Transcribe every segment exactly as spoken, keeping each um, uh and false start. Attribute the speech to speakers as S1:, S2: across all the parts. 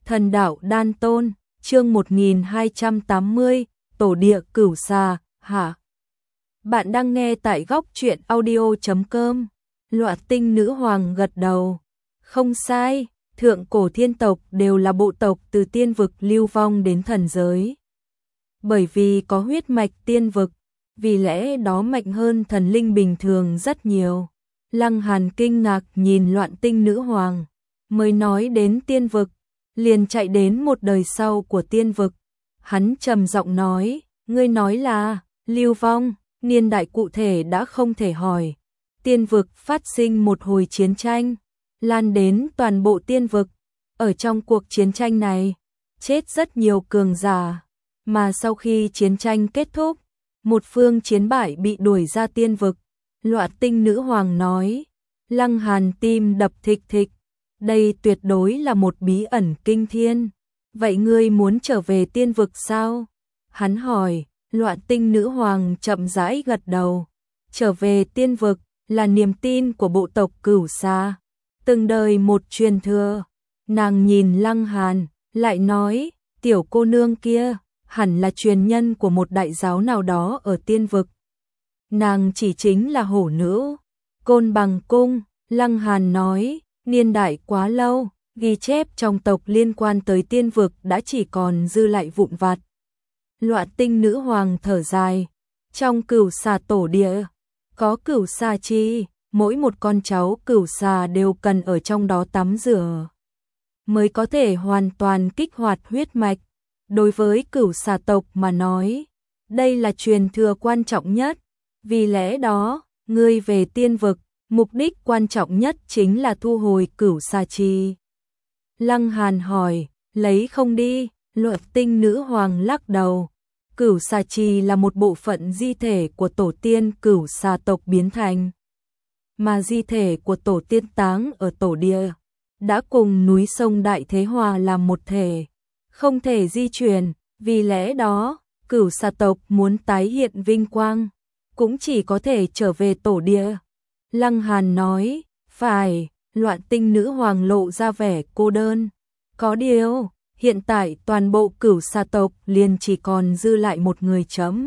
S1: Thần đạo đan tôn, chương một nghìn hai trăm tám mươi, tổ địa cửu xà, hả? Bạn đang nghe tại góc truyện audio chấm com. Loạn Tinh nữ hoàng gật đầu. Không sai, thượng cổ thiên tộc đều là bộ tộc từ tiên vực lưu vong đến thần giới. Bởi vì có huyết mạch tiên vực, vì lẽ đó mạnh hơn thần linh bình thường rất nhiều. Lăng Hàn kinh ngạc nhìn Loạn Tinh nữ hoàng, mới nói đến tiên vực, liền chạy đến một đời sau của tiên vực. Hắn trầm giọng nói, ngươi nói là lưu vong, niên đại cụ thể đã không thể hỏi. Tiên vực phát sinh một hồi chiến tranh, lan đến toàn bộ tiên vực. Ở trong cuộc chiến tranh này, chết rất nhiều cường giả, mà sau khi chiến tranh kết thúc, một phương chiến bại bị đuổi ra tiên vực. Loạn Tinh nữ hoàng nói. Lăng Hàn tim đập thịch thịch, đây tuyệt đối là một bí ẩn kinh thiên. Vậy ngươi muốn trở về tiên vực sao? Hắn hỏi. Loạn Tinh nữ hoàng chậm rãi gật đầu. Trở về tiên vực là niềm tin của bộ tộc Cửu Xà, từng đời một truyền thừa. Nàng nhìn Lăng Hàn, lại nói, tiểu cô nương kia hẳn là truyền nhân của một đại giáo nào đó ở tiên vực. Nàng chỉ chính là hổ nữ Côn Bằng cung. Lăng Hàn nói, niên đại quá lâu, ghi chép trong tộc liên quan tới tiên vực đã chỉ còn dư lại vụn vặt. Loạn Tinh nữ hoàng thở dài, trong Cửu Xà tổ địa, có Cửu Xà chi, mỗi một con cháu Cửu Xà đều cần ở trong đó tắm rửa, mới có thể hoàn toàn kích hoạt huyết mạch. Đối với Cửu Xà tộc mà nói, đây là truyền thừa quan trọng nhất, vì lẽ đó, ngươi về tiên vực, mục đích quan trọng nhất chính là thu hồi Cửu Xà chi. Lăng Hàn hỏi, lấy không đi? Loạn Tinh nữ hoàng lắc đầu. Cửu Xà chi là một bộ phận di thể của tổ tiên Cửu Xà tộc biến thành, mà di thể của tổ tiên táng ở tổ địa, đã cùng núi sông Đại Thế hòa làm một thể, không thể di chuyển, vì lẽ đó, Cửu Xà tộc muốn tái hiện vinh quang, cũng chỉ có thể trở về tổ địa. Lăng Hàn nói, phải. Loạn Tinh nữ hoàng lộ ra vẻ cô đơn. Có điều, hiện tại toàn bộ Cửu Xà tộc liền chỉ còn dư lại một người chấm.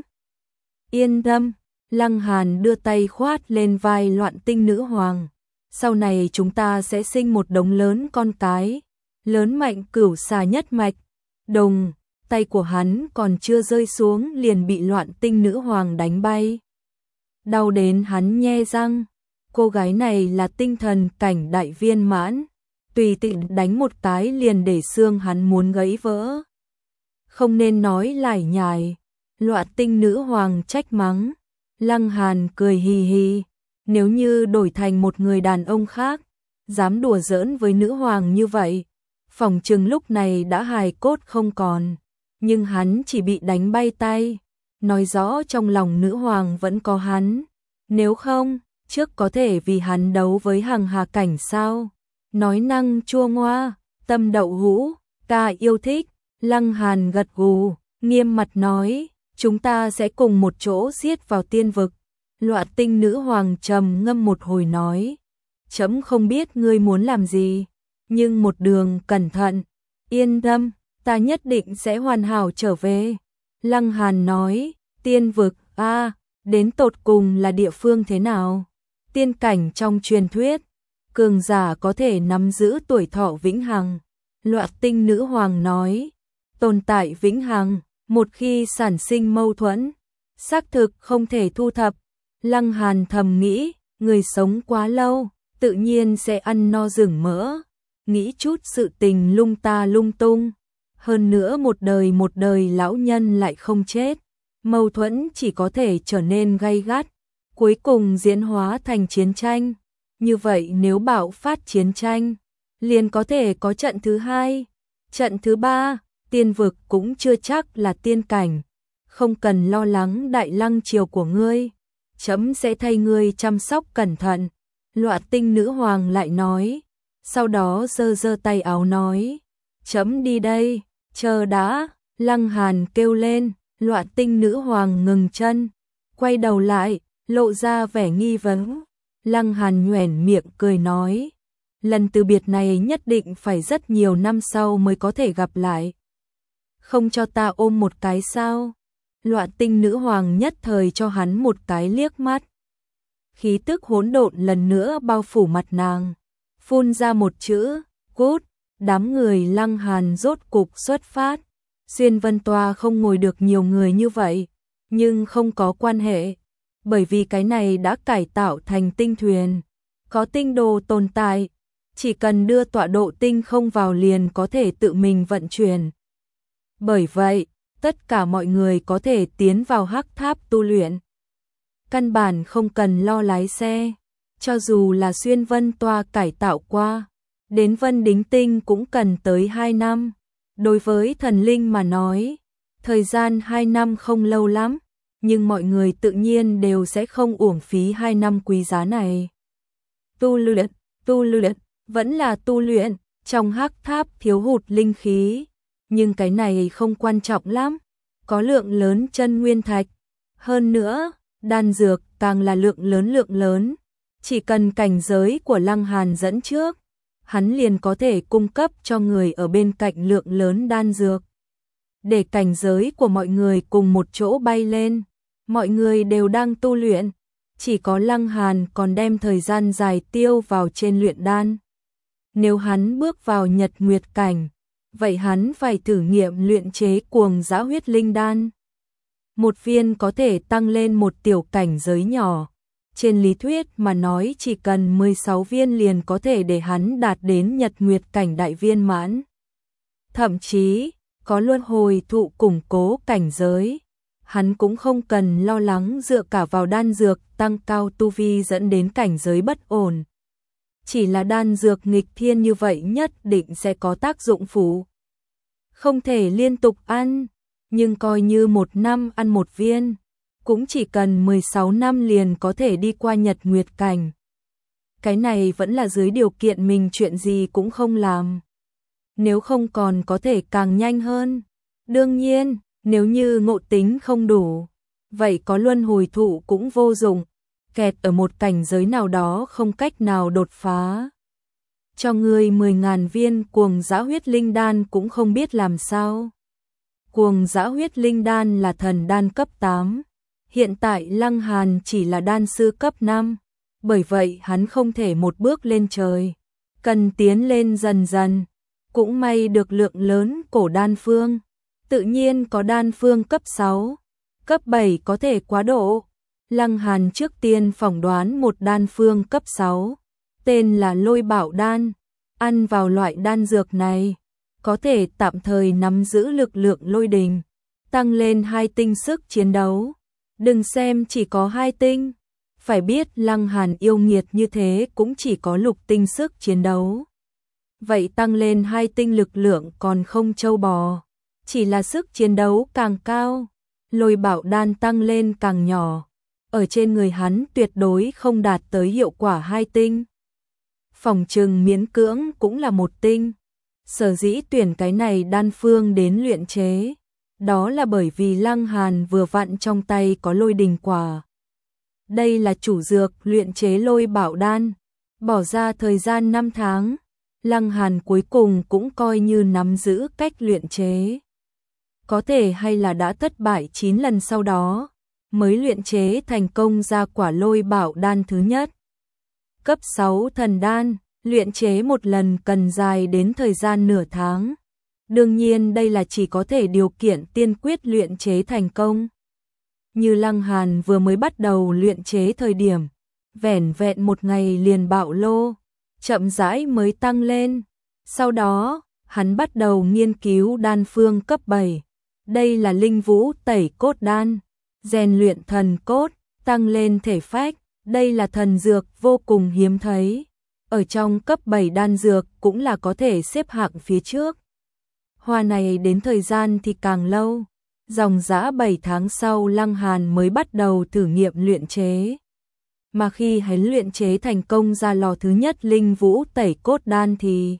S1: Yên tâm, Lăng Hàn đưa tay khoát lên vai Loạn Tinh nữ hoàng. Sau này chúng ta sẽ sinh một đống lớn con cái, lớn mạnh Cửu Xà nhất mạch. Đồng, tay của hắn còn chưa rơi xuống liền bị Loạn Tinh nữ hoàng đánh bay. Đau đến hắn nhe răng. Cô gái này là tinh thần cảnh đại viên mãn, tùy tiện đánh một cái liền để xương hắn muốn gãy vỡ. Không nên nói lải nhải. Loạn Tinh nữ hoàng trách mắng. Lăng Hàn cười hì hì. Nếu như đổi thành một người đàn ông khác, dám đùa giỡn với nữ hoàng như vậy, phỏng chừng lúc này đã hài cốt không còn. Nhưng hắn chỉ bị đánh bay tay, nói rõ trong lòng nữ hoàng vẫn có hắn. Nếu không, trước có thể vì hắn đấu với Hằng Hà cảnh sao? Nói năng chua ngoa, tâm đậu hũ, ta yêu thích. Lăng Hàn gật gù, nghiêm mặt nói, chúng ta sẽ cùng một chỗ giết vào tiên vực. Loạn Tinh nữ hoàng trầm ngâm một hồi nói, chấm không biết ngươi muốn làm gì, nhưng một đường cẩn thận, yên tâm, ta nhất định sẽ hoàn hảo trở về. Lăng Hàn nói, tiên vực, a, à, đến tột cùng là địa phương thế nào? Tiên cảnh trong truyền thuyết, cường giả có thể nắm giữ tuổi thọ vĩnh hằng. Loạn Tinh nữ hoàng nói, tồn tại vĩnh hằng, một khi sản sinh mâu thuẫn, xác thực không thể thu thập. Lăng Hàn thầm nghĩ, người sống quá lâu, tự nhiên sẽ ăn no rừng mỡ, nghĩ chút sự tình lung ta lung tung. Hơn nữa một đời một đời lão nhân lại không chết, mâu thuẫn chỉ có thể trở nên gay gắt, cuối cùng diễn hóa thành chiến tranh. Như vậy nếu bạo phát chiến tranh, liền có thể có trận thứ hai, trận thứ ba. Tiên vực cũng chưa chắc là tiên cảnh, không cần lo lắng đại lăng triều của ngươi, chấm sẽ thay ngươi chăm sóc cẩn thận. Loạn Tinh nữ hoàng lại nói, sau đó giơ giơ tay áo nói, chấm đi đây. Chờ đã. Lăng Hàn kêu lên. Loạn Tinh nữ hoàng ngừng chân, quay đầu lại, lộ ra vẻ nghi vấn. Lăng Hàn nhoẻn miệng cười nói, lần từ biệt này nhất định phải rất nhiều năm sau mới có thể gặp lại. Không cho ta ôm một cái sao? Loạn Tinh nữ hoàng nhất thời cho hắn một cái liếc mắt. Khí tức hỗn độn lần nữa bao phủ mặt nàng, phun ra một chữ, cút. Đám người Lăng Hàn rốt cục xuất phát. Xuyên Vân Toa không ngồi được nhiều người như vậy, nhưng không có quan hệ, bởi vì cái này đã cải tạo thành tinh thuyền, có tinh đồ tồn tại, chỉ cần đưa tọa độ tinh không vào liền có thể tự mình vận chuyển. Bởi vậy, tất cả mọi người có thể tiến vào hắc tháp tu luyện. Căn bản không cần lo lái xe, cho dù là Xuyên Vân Toa cải tạo qua, đến Vân Đính Tinh cũng cần tới hai năm. Đối với thần linh mà nói, thời gian hai năm không lâu lắm, nhưng mọi người tự nhiên đều sẽ không uổng phí hai năm quý giá này. Tu luyện, tu luyện, vẫn là tu luyện, trong hắc tháp thiếu hụt linh khí, nhưng cái này không quan trọng lắm, có lượng lớn chân nguyên thạch. Hơn nữa, đan dược càng là lượng lớn lượng lớn, chỉ cần cảnh giới của Lăng Hàn dẫn trước, hắn liền có thể cung cấp cho người ở bên cạnh lượng lớn đan dược. Để cảnh giới của mọi người cùng một chỗ bay lên, mọi người đều đang tu luyện, chỉ có Lăng Hàn còn đem thời gian dài tiêu vào trên luyện đan. Nếu hắn bước vào nhật nguyệt cảnh, vậy hắn phải thử nghiệm luyện chế cuồng dã huyết linh đan. Một viên có thể tăng lên một tiểu cảnh giới nhỏ. Trên lý thuyết mà nói chỉ cần mười sáu viên liền có thể để hắn đạt đến nhật nguyệt cảnh đại viên mãn. Thậm chí, có luân hồi thụ củng cố cảnh giới, hắn cũng không cần lo lắng dựa cả vào đan dược tăng cao tu vi dẫn đến cảnh giới bất ổn. Chỉ là đan dược nghịch thiên như vậy nhất định sẽ có tác dụng phụ. Không thể liên tục ăn, nhưng coi như một năm ăn một viên, cũng chỉ cần mười sáu năm liền có thể đi qua nhật nguyệt cảnh. Cái này vẫn là dưới điều kiện mình chuyện gì cũng không làm. Nếu không còn có thể càng nhanh hơn. Đương nhiên, nếu như ngộ tính không đủ, vậy có luân hồi thụ cũng vô dụng, kẹt ở một cảnh giới nào đó không cách nào đột phá. Cho người mười ngàn viên cuồng dã huyết linh đan cũng không biết làm sao. Cuồng dã huyết linh đan là thần đan cấp tám. Hiện tại Lăng Hàn chỉ là đan sư cấp năm, bởi vậy hắn không thể một bước lên trời, cần tiến lên dần dần. Cũng may được lượng lớn cổ đan phương, tự nhiên có đan phương cấp sáu, cấp bảy có thể quá độ. Lăng Hàn trước tiên phỏng đoán một đan phương cấp sáu, tên là Lôi Bảo đan, ăn vào loại đan dược này, có thể tạm thời nắm giữ lực lượng lôi đình, tăng lên hai tinh sức chiến đấu. Đừng xem chỉ có hai tinh, phải biết Lăng Hàn yêu nghiệt như thế cũng chỉ có lục tinh sức chiến đấu. Vậy tăng lên hai tinh lực lượng còn không trâu bò, chỉ là sức chiến đấu càng cao, Lôi Bảo đan tăng lên càng nhỏ, ở trên người hắn tuyệt đối không đạt tới hiệu quả hai tinh. Phòng trừng miễn cưỡng cũng là một tinh. Sở dĩ tuyển cái này đan phương đến luyện chế, đó là bởi vì Lăng Hàn vừa vặn trong tay có lôi đình quả. Đây là chủ dược luyện chế Lôi Bảo đan, bỏ ra thời gian năm tháng, Lăng Hàn cuối cùng cũng coi như nắm giữ cách luyện chế. Có thể hay là đã thất bại chín lần sau đó, mới luyện chế thành công ra quả Lôi Bảo đan thứ nhất. Cấp sáu thần đan, luyện chế một lần cần dài đến thời gian nửa tháng. Đương nhiên đây là chỉ có thể điều kiện tiên quyết luyện chế thành công. Như Lăng Hàn vừa mới bắt đầu luyện chế thời điểm, vẻn vẹn một ngày liền bạo lô, chậm rãi mới tăng lên. Sau đó, hắn bắt đầu nghiên cứu đan phương cấp bảy. Đây là linh vũ tẩy cốt đan, rèn luyện thần cốt, tăng lên thể phách. Đây là thần dược vô cùng hiếm thấy. Ở trong cấp bảy đan dược cũng là có thể xếp hạng phía trước. Hoa này đến thời gian thì càng lâu. Dòng dã bảy tháng sau Lăng Hàn mới bắt đầu thử nghiệm luyện chế. Mà khi hắn luyện chế thành công ra lò thứ nhất linh vũ tẩy cốt đan thì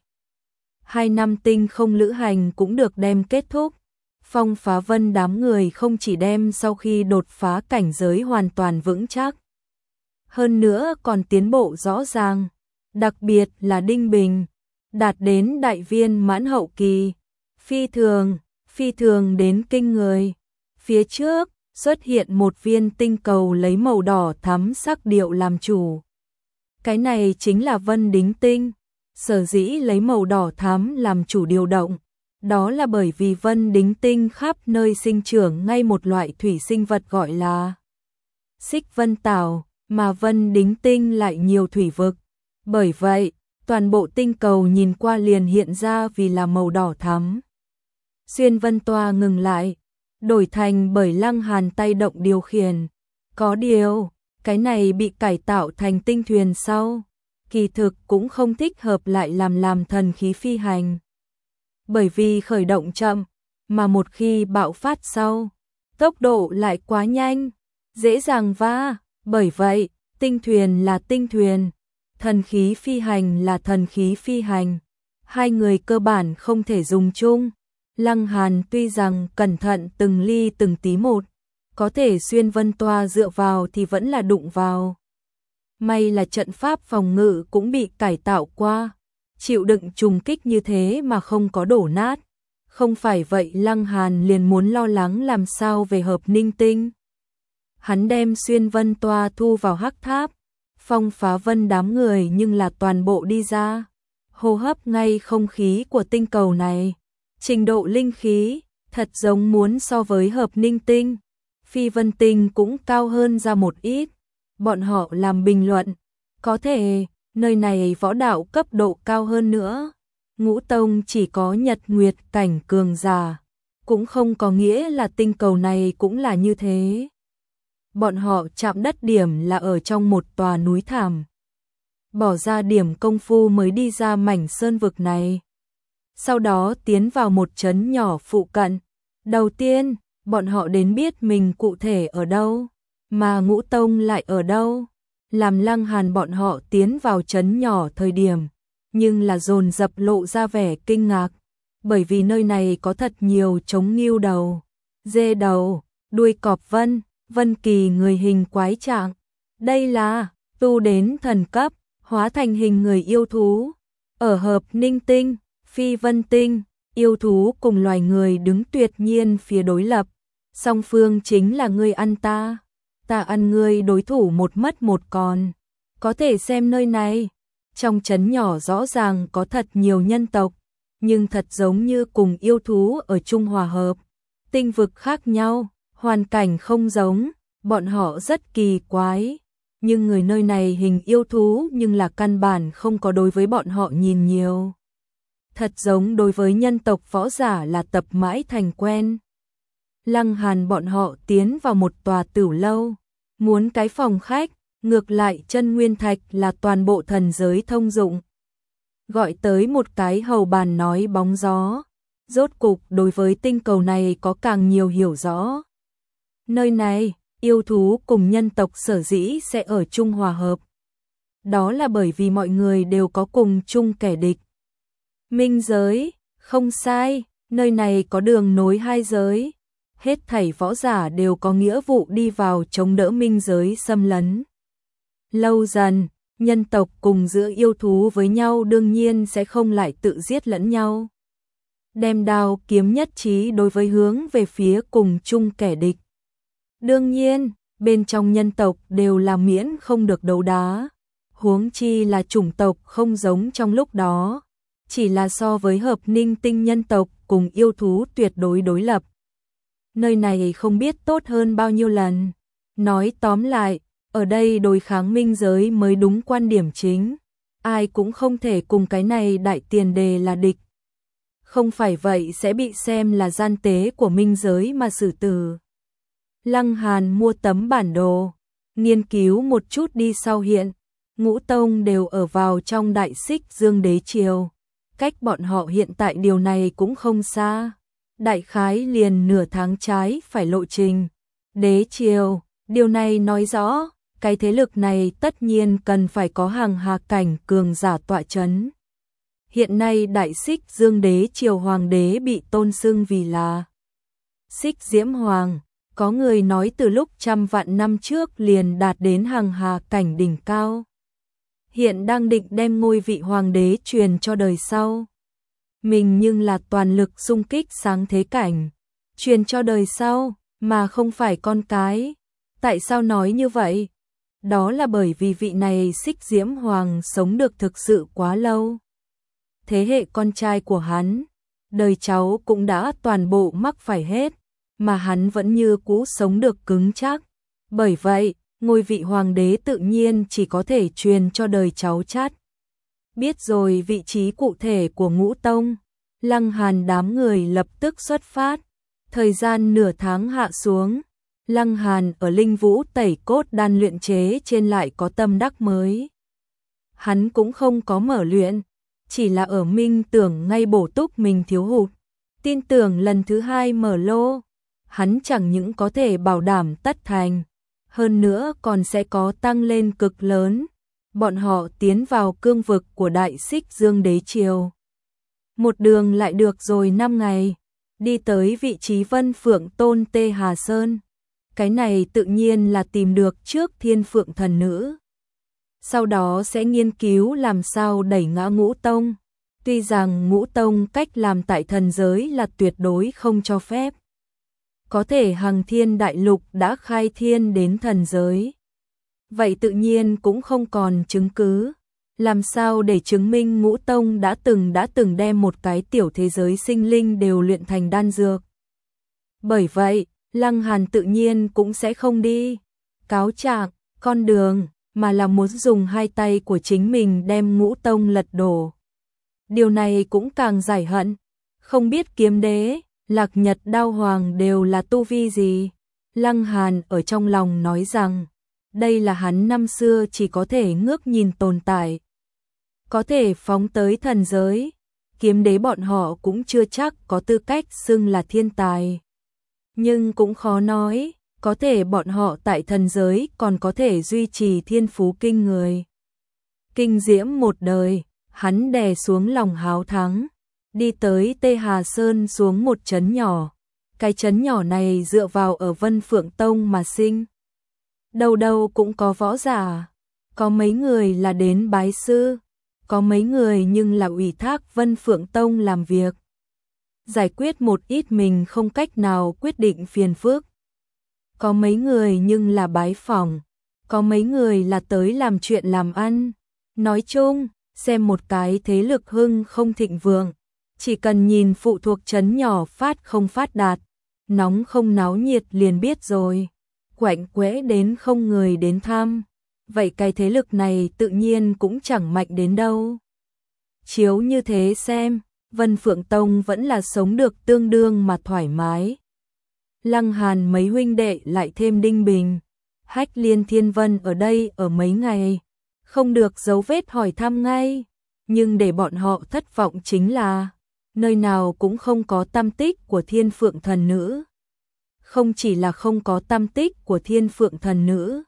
S1: hai năm tinh không lữ hành cũng được đem kết thúc. Phong Phá Vân đám người không chỉ đem sau khi đột phá cảnh giới hoàn toàn vững chắc, hơn nữa còn tiến bộ rõ ràng. đặc biệt là Đinh Bình, đạt đến đại viên mãn hậu kỳ, phi thường, phi thường đến kinh người. Phía trước, xuất hiện một viên tinh cầu lấy màu đỏ thắm sắc điệu làm chủ. Cái này chính là Vân Đính Tinh, sở dĩ lấy màu đỏ thắm làm chủ điều động. Đó là bởi vì Vân Đính Tinh khắp nơi sinh trưởng ngay một loại thủy sinh vật gọi là Xích Vân Tảo, mà Vân Đính Tinh lại nhiều thủy vực. Bởi vậy, toàn bộ tinh cầu nhìn qua liền hiện ra vì là màu đỏ thắm. Xuyên Vân Toa ngừng lại, đổi thành bởi Lăng Hàn tay động điều khiển. Có điều, cái này bị cải tạo thành tinh thuyền sau, kỳ thực cũng không thích hợp lại làm làm thần khí phi hành. Bởi vì khởi động chậm, mà một khi bạo phát sau, tốc độ lại quá nhanh, dễ dàng va. Bởi vậy, tinh thuyền là tinh thuyền, thần khí phi hành là thần khí phi hành. Hai người cơ bản không thể dùng chung. Lăng Hàn tuy rằng cẩn thận từng ly từng tí một, có thể xuyên Vân Toa dựa vào thì vẫn là đụng vào. May là trận pháp phòng ngự cũng bị cải tạo qua, chịu đựng trùng kích như thế mà không có đổ nát. Không phải vậy Lăng Hàn liền muốn lo lắng làm sao về Hợp Ninh Tinh. Hắn đem xuyên Vân Toa thu vào hắc tháp, phong phá vân đám người nhưng là toàn bộ đi ra, hô hấp ngay không khí của tinh cầu này. Trình độ linh khí, thật giống muốn so với Hợp Ninh Tinh, Phi Vân Tinh cũng cao hơn ra một ít. Bọn họ làm bình luận, có thể, nơi này võ đạo cấp độ cao hơn nữa. Ngũ Tông chỉ có nhật nguyệt cảnh cường giả, cũng không có nghĩa là tinh cầu này cũng là như thế. Bọn họ chạm đất điểm là ở trong một tòa núi thảm. Bỏ ra điểm công phu mới đi ra mảnh sơn vực này. Sau đó tiến vào một trấn nhỏ phụ cận. Đầu tiên, bọn họ đến biết mình cụ thể ở đâu, mà Ngũ Tông lại ở đâu. Làm Lăng Hàn bọn họ tiến vào trấn nhỏ thời điểm, nhưng là dồn dập lộ ra vẻ kinh ngạc, bởi vì nơi này có thật nhiều trống nghêu đầu, dê đầu, đuôi cọp vân, vân kỳ người hình quái trạng. Đây là tu đến thần cấp, hóa thành hình người yêu thú. Ở Hợp Ninh Tinh, Phi Vân Tinh, yêu thú cùng loài người đứng tuyệt nhiên phía đối lập. Song phương chính là ngươi ăn ta, ta ăn ngươi, đối thủ một mất một còn. Có thể xem nơi này, trong trấn nhỏ rõ ràng có thật nhiều nhân tộc, nhưng thật giống như cùng yêu thú ở chung hòa hợp. Tinh vực khác nhau, hoàn cảnh không giống, bọn họ rất kỳ quái. Nhưng người nơi này hình yêu thú nhưng là căn bản không có đối với bọn họ nhìn nhiều. Thật giống đối với nhân tộc võ giả là tập mãi thành quen. Lăng Hàn bọn họ tiến vào một tòa tửu lâu, muốn cái phòng khách, ngược lại chân nguyên thạch là toàn bộ thần giới thông dụng. Gọi tới một cái hầu bàn nói bóng gió, rốt cục đối với tinh cầu này có càng nhiều hiểu rõ. Nơi này, yêu thú cùng nhân tộc sở dĩ sẽ ở chung hòa hợp. Đó là bởi vì mọi người đều có cùng chung kẻ địch. Minh giới, không sai, nơi này có đường nối hai giới. Hết thảy võ giả đều có nghĩa vụ đi vào chống đỡ minh giới xâm lấn. Lâu dần, nhân tộc cùng giữa yêu thú với nhau đương nhiên sẽ không lại tự giết lẫn nhau. Đem đao kiếm nhất trí đối với hướng về phía cùng chung kẻ địch. Đương nhiên, bên trong nhân tộc đều là miễn không được đấu đá. Huống chi là chủng tộc không giống trong lúc đó. Chỉ là so với Hợp Ninh Tinh nhân tộc cùng yêu thú tuyệt đối đối lập. Nơi này không biết tốt hơn bao nhiêu lần. Nói tóm lại, ở đây đối kháng minh giới mới đúng quan điểm chính. Ai cũng không thể cùng cái này đại tiền đề là địch. Không phải vậy sẽ bị xem là gian tế của minh giới mà xử tử. Lăng Hàn mua tấm bản đồ, nghiên cứu một chút đi sau hiện. Ngũ Tông đều ở vào trong đại xích dương đế triều. Cách bọn họ hiện tại điều này cũng không xa. Đại khái liền nửa tháng trái phải lộ trình. Đế triều, điều này nói rõ, cái thế lực này tất nhiên cần phải có hàng hà cảnh cường giả tọa chấn. Hiện nay đại xích dương đế triều hoàng đế bị tôn xưng vì là Xích Diễm Hoàng. Có người nói từ lúc trăm vạn năm trước liền đạt đến hàng hà cảnh đỉnh cao. hiện đang định đem ngôi vị hoàng đế truyền cho đời sau. Mình nhưng là toàn lực xung kích sáng thế cảnh, truyền cho đời sau, mà không phải con cái. Tại sao nói như vậy? Đó là bởi vì vị này Xích Diễm Hoàng sống được thực sự quá lâu. Thế hệ con trai của hắn, đời cháu cũng đã toàn bộ mắc phải hết, mà hắn vẫn như cũ sống được cứng chắc. Bởi vậy, ngôi vị hoàng đế tự nhiên chỉ có thể truyền cho đời cháu chắt. Biết rồi vị trí cụ thể của Ngũ Tông, Lăng Hàn đám người lập tức xuất phát. Thời gian nửa tháng hạ xuống, Lăng Hàn ở Linh Vũ Tẩy Cốt Đan luyện chế trên lại có tâm đắc mới. Hắn cũng không có mở luyện, chỉ là ở minh tưởng ngay bổ túc mình thiếu hụt. Tin tưởng lần thứ hai mở lô, hắn chẳng những có thể bảo đảm tất thành, hơn nữa còn sẽ có tăng lên cực lớn. Bọn họ tiến vào cương vực của Đại Xích Dương Đế Triều. Một đường lại được rồi năm ngày, đi tới vị trí Vân Phượng Tôn Tê Hà Sơn. Cái này tự nhiên là tìm được trước Thiên Phượng Thần Nữ. Sau đó sẽ nghiên cứu làm sao đẩy ngã Ngũ Tông. Tuy rằng Ngũ Tông cách làm tại thần giới là tuyệt đối không cho phép. Có thể Hằng Thiên Đại Lục đã khai thiên đến thần giới. Vậy tự nhiên cũng không còn chứng cứ. Làm sao để chứng minh Ngũ Tông đã từng đã từng đem một cái tiểu thế giới sinh linh đều luyện thành đan dược. Bởi vậy, Lăng Hàn tự nhiên cũng sẽ không đi cáo trạng con đường, mà là muốn dùng hai tay của chính mình đem Ngũ Tông lật đổ. Điều này cũng càng giải hận. Không biết Kiếm Đế, Lạc Nhật Đao Hoàng đều là tu vi gì. Lăng Hàn ở trong lòng nói rằng, đây là hắn năm xưa chỉ có thể ngước nhìn tồn tại. Có thể phóng tới thần giới, Kiếm Đế bọn họ cũng chưa chắc có tư cách xưng là thiên tài. Nhưng cũng khó nói, có thể bọn họ tại thần giới còn có thể duy trì thiên phú kinh người. Kinh diễm một đời, hắn đè xuống lòng háo thắng, đi tới Tê Hà Sơn xuống một trấn nhỏ. Cái trấn nhỏ này dựa vào ở Vân Phượng Tông mà sinh. Đâu đâu cũng có võ giả, có mấy người là đến bái sư, có mấy người nhưng là ủy thác Vân Phượng Tông làm việc. Giải quyết một ít mình không cách nào quyết định phiền phức. Có mấy người nhưng là bái phỏng, có mấy người là tới làm chuyện làm ăn. Nói chung, xem một cái thế lực hưng không thịnh vượng, chỉ cần nhìn phụ thuộc trấn nhỏ phát không phát đạt, nóng không náo nhiệt liền biết rồi. Quạnh quẽ đến không người đến thăm, vậy cái thế lực này tự nhiên cũng chẳng mạnh đến đâu. Chiếu như thế xem, Vân Phượng Tông vẫn là sống được tương đương mà thoải mái. Lăng Hàn mấy huynh đệ lại thêm Đinh Bình, Hách Liên Thiên Vân ở đây ở mấy ngày, không được dấu vết hỏi thăm ngay, nhưng để bọn họ thất vọng chính là nơi nào cũng không có tăm tích của Thiên Phượng Thần Nữ. Không chỉ là không có tăm tích của Thiên Phượng Thần Nữ,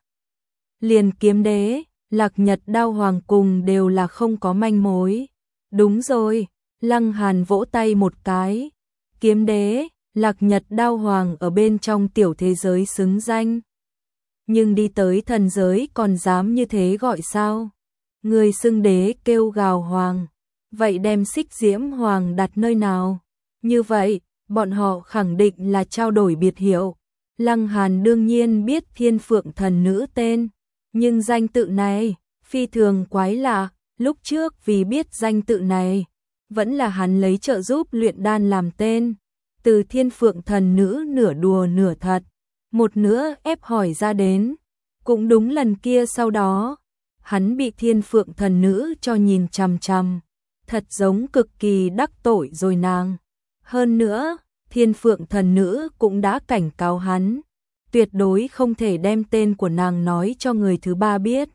S1: liền Kiếm Đế, Lạc Nhật Đao Hoàng cùng đều là không có manh mối. Đúng rồi, Lăng Hàn vỗ tay một cái, Kiếm Đế, Lạc Nhật Đao Hoàng ở bên trong tiểu thế giới xứng danh. Nhưng đi tới thần giới còn dám như thế gọi sao? Người xưng đế kêu gào hoàng, vậy đem Xích Diễm Hoàng đặt nơi nào? Như vậy, bọn họ khẳng định là trao đổi biệt hiệu. Lăng Hàn đương nhiên biết Thiên Phượng Thần Nữ tên, nhưng danh tự này phi thường quái lạ. Lúc trước vì biết danh tự này, vẫn là hắn lấy trợ giúp luyện đan làm tên. Từ Thiên Phượng Thần Nữ nửa đùa nửa thật, một nửa ép hỏi ra đến. Cũng đúng lần kia sau đó, hắn bị Thiên Phượng Thần Nữ cho nhìn chằm chằm, thật giống cực kỳ đắc tội rồi nàng. Hơn nữa, Thiên Phượng Thần Nữ cũng đã cảnh cáo hắn, tuyệt đối không thể đem tên của nàng nói cho người thứ ba biết.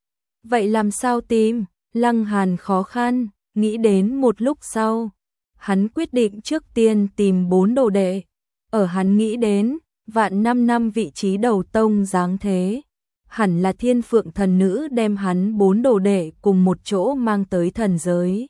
S1: Vậy làm sao tìm? Lăng Hàn khó khăn, nghĩ đến một lúc sau, hắn quyết định trước tiên tìm bốn đồ đệ. Ở hắn nghĩ đến, vạn năm năm vị trí đầu tông dáng thế, hẳn là Thiên Phượng Thần Nữ đem hắn bốn đồ đệ cùng một chỗ mang tới thần giới.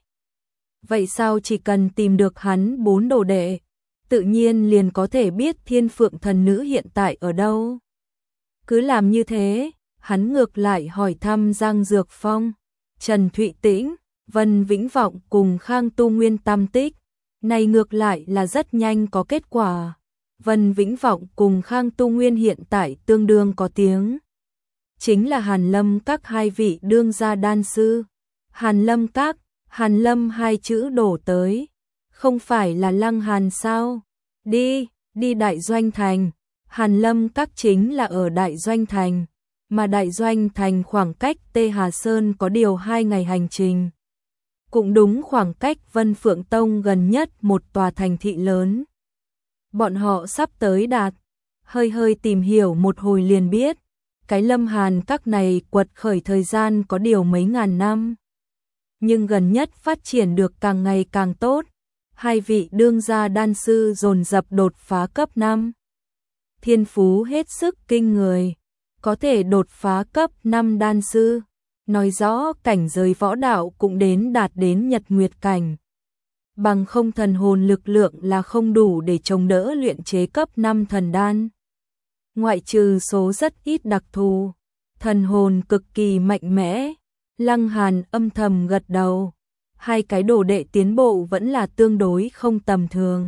S1: Vậy sao chỉ cần tìm được hắn bốn đồ đệ, tự nhiên liền có thể biết Thiên Phượng Thần Nữ hiện tại ở đâu. Cứ làm như thế, hắn ngược lại hỏi thăm Giang Dược Phong. Trần Thụy Tĩnh, Vân Vĩnh Vọng cùng Khang Tu Nguyên tam tích. Này ngược lại là rất nhanh có kết quả. Vân Vĩnh Vọng cùng Khang Tu Nguyên hiện tại tương đương có tiếng. Chính là Hàn Lâm Các hai vị đương gia đan sư. Hàn Lâm Các, Hàn Lâm hai chữ đổ tới. Không phải là Lăng Hàn sao? Đi, đi Đại Doanh Thành. Hàn Lâm Các chính là ở Đại Doanh Thành. Mà Đại Doanh Thành khoảng cách Tê Hà Sơn có điều hai ngày hành trình. Cũng đúng khoảng cách Vân Phượng Tông gần nhất một tòa thành thị lớn. Bọn họ sắp tới đạt, hơi hơi tìm hiểu một hồi liền biết, cái Lâm Hàn Các này quật khởi thời gian có điều mấy ngàn năm. Nhưng gần nhất phát triển được càng ngày càng tốt, hai vị đương gia đan sư dồn dập đột phá cấp năm. Thiên phú hết sức kinh người, có thể đột phá cấp năm đan sư, nói rõ cảnh giới võ đạo cũng đến đạt đến nhật nguyệt cảnh. Bằng không thần hồn lực lượng là không đủ để chống đỡ luyện chế cấp năm thần đan. Ngoại trừ số rất ít đặc thù, thần hồn cực kỳ mạnh mẽ. Lăng Hàn âm thầm gật đầu, hai cái đồ đệ tiến bộ vẫn là tương đối không tầm thường.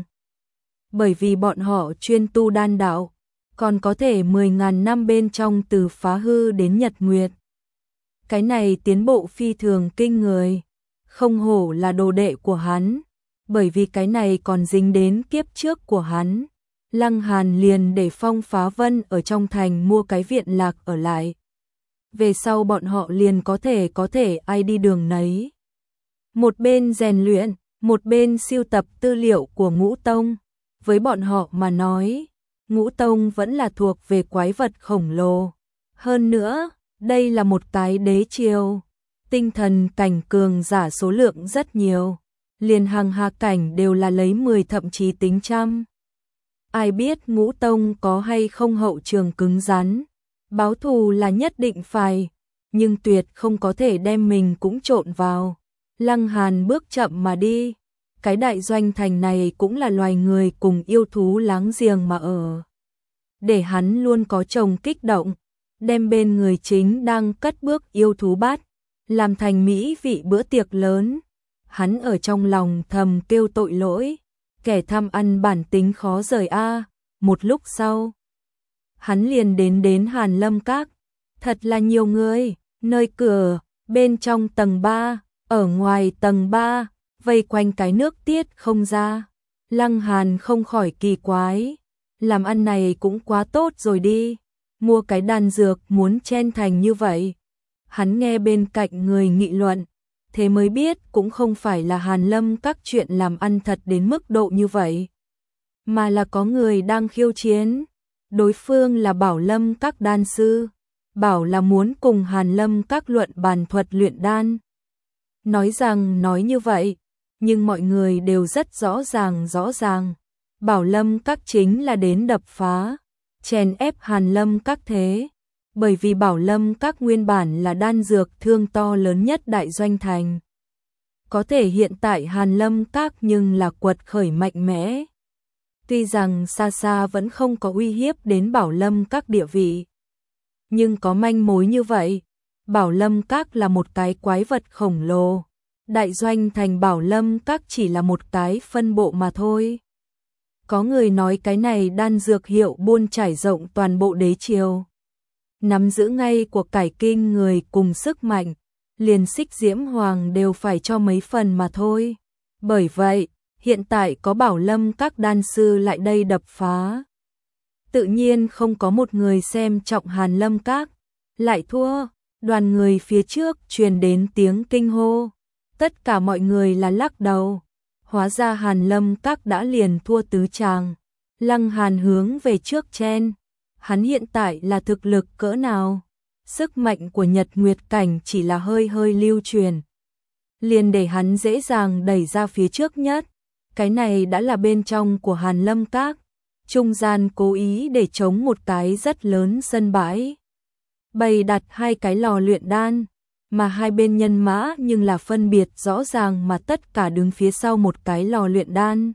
S1: Bởi vì bọn họ chuyên tu đan đạo, còn có thể mười ngàn năm bên trong từ phá hư đến nhật nguyệt. Cái này tiến bộ phi thường kinh người, không hổ là đồ đệ của hắn, bởi vì cái này còn dính đến kiếp trước của hắn. Lăng Hàn liền để Phong Phá Vân ở trong thành mua cái viện lạc ở lại. Về sau bọn họ liền có thể có thể ai đi đường nấy. Một bên rèn luyện, một bên sưu tập tư liệu của Ngũ Tông. Với bọn họ mà nói, Ngũ Tông vẫn là thuộc về quái vật khổng lồ. Hơn nữa, đây là một cái đế triều, tinh thần cảnh cường giả số lượng rất nhiều, liền hàng hạ cảnh đều là lấy mười thậm chí tính trăm. Ai biết Ngũ Tông có hay không hậu trường cứng rắn, báo thù là nhất định phải, nhưng tuyệt không có thể đem mình cũng trộn vào. Lăng Hàn bước chậm mà đi, cái Đại Doanh Thành này cũng là loài người cùng yêu thú láng giềng mà ở. Để hắn luôn có chồng kích động, đem bên người chính đang cất bước yêu thú bắt, làm thành mỹ vị bữa tiệc lớn. Hắn ở trong lòng thầm kêu tội lỗi, kẻ tham ăn bản tính khó rời a. Một lúc sau, hắn liền đến đến Hàn Lâm Các, thật là nhiều người, nơi cửa, bên trong tầng ba, ở ngoài tầng ba, vây quanh cái nước tiết không ra. Lăng Hàn không khỏi kỳ quái, làm ăn này cũng quá tốt rồi đi, mua cái đan dược muốn chen thành như vậy. Hắn nghe bên cạnh người nghị luận, thế mới biết cũng không phải là Hàn Lâm Các chuyện làm ăn thật đến mức độ như vậy, mà là có người đang khiêu chiến. Đối phương là Bảo Lâm Các đan sư, bảo là muốn cùng Hàn Lâm Các luận bàn thuật luyện đan. Nói rằng nói như vậy, nhưng mọi người đều rất rõ ràng rõ ràng, Bảo Lâm Các chính là đến đập phá, chèn ép Hàn Lâm Các thế. Bởi vì Bảo Lâm Các nguyên bản là đan dược thương to lớn nhất Đại Doanh Thành. Có thể hiện tại Hàn Lâm Các nhưng là quật khởi mạnh mẽ. Tuy rằng xa xa vẫn không có uy hiếp đến Bảo Lâm Các địa vị, nhưng có manh mối như vậy, Bảo Lâm Các là một cái quái vật khổng lồ. Đại Doanh Thành Bảo Lâm Các chỉ là một cái phân bộ mà thôi. Có người nói cái này đan dược hiệu buôn trải rộng toàn bộ đế triều, nắm giữ ngay của cải kinh người cùng sức mạnh, liền Xích Diễm Hoàng đều phải cho mấy phần mà thôi. Bởi vậy, hiện tại có Bảo Lâm Các đan sư lại đây đập phá, tự nhiên không có một người xem trọng Hàn Lâm Các, lại thua. Đoàn người phía trước truyền đến tiếng kinh hô, tất cả mọi người là lắc đầu, hóa ra Hàn Lâm Các đã liền thua tứ tràng. Lăng Hàn hướng về trước chen, hắn hiện tại là thực lực cỡ nào, sức mạnh của Nhật Nguyệt Cảnh chỉ là hơi hơi lưu truyền, liền để hắn dễ dàng đẩy ra phía trước nhất. Cái này đã là bên trong của Hàn Lâm Các, trung gian cố ý để chống một cái rất lớn sân bãi, bày đặt hai cái lò luyện đan, mà hai bên nhân mã nhưng là phân biệt rõ ràng mà tất cả đứng phía sau một cái lò luyện đan.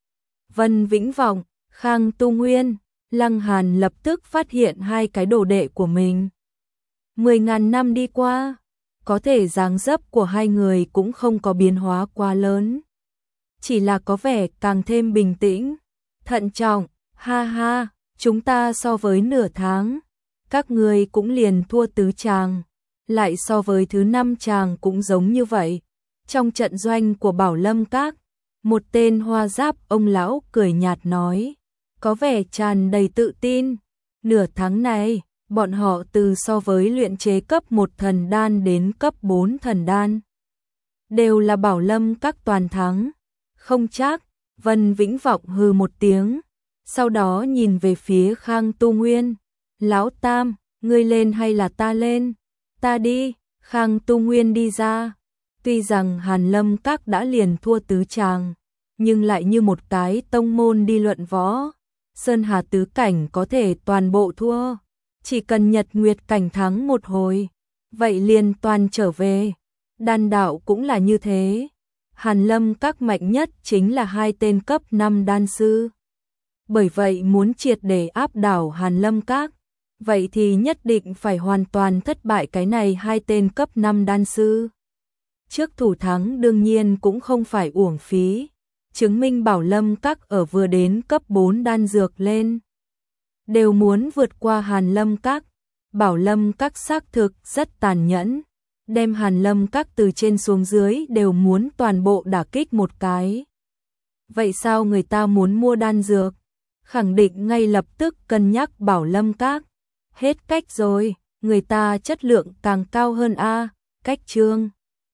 S1: Vân Vĩnh Vọng, Khang Tu Nguyên, Lăng Hàn lập tức phát hiện hai cái đồ đệ của mình. Mười ngàn năm đi qua, có thể dáng dấp của hai người cũng không có biến hóa quá lớn. Chỉ là có vẻ càng thêm bình tĩnh, thận trọng, ha ha, chúng ta so với nửa tháng, các ngươi cũng liền thua tứ tràng, lại so với thứ năm tràng cũng giống như vậy. Trong trận doanh của Bảo Lâm Các, một tên hoa giáp ông lão cười nhạt nói, có vẻ tràn đầy tự tin. Nửa tháng này, bọn họ từ so với luyện chế cấp một thần đan đến cấp bốn thần đan, đều là Bảo Lâm Các toàn thắng. Không chắc, Vân Vĩnh Vọng hừ một tiếng, sau đó nhìn về phía Khang Tu Nguyên. Lão Tam, ngươi lên hay là ta lên? Ta đi. Khang Tu Nguyên đi ra. Tuy rằng Hàn Lâm Các đã liền thua tứ tràng, nhưng lại như một cái tông môn đi luận võ. Sơn Hà tứ cảnh có thể toàn bộ thua, chỉ cần Nhật Nguyệt cảnh thắng một hồi, vậy liền toàn trở về. Đan đạo cũng là như thế. Hàn Lâm Các mạnh nhất chính là hai tên cấp năm đan sư. Bởi vậy muốn triệt để áp đảo Hàn Lâm Các, vậy thì nhất định phải hoàn toàn thất bại cái này hai tên cấp năm đan sư. Trước thủ thắng đương nhiên cũng không phải uổng phí, chứng minh Bảo Lâm Các ở vừa đến cấp bốn đan dược lên, đều muốn vượt qua Hàn Lâm Các. Bảo Lâm Các xác thực rất tàn nhẫn, đem Hàn Lâm Các từ trên xuống dưới đều muốn toàn bộ đả kích một cái. Vậy sao người ta muốn mua đan dược? Khẳng định ngay lập tức cân nhắc Bảo Lâm Các. Hết cách rồi, người ta chất lượng càng cao hơn a. Cách chương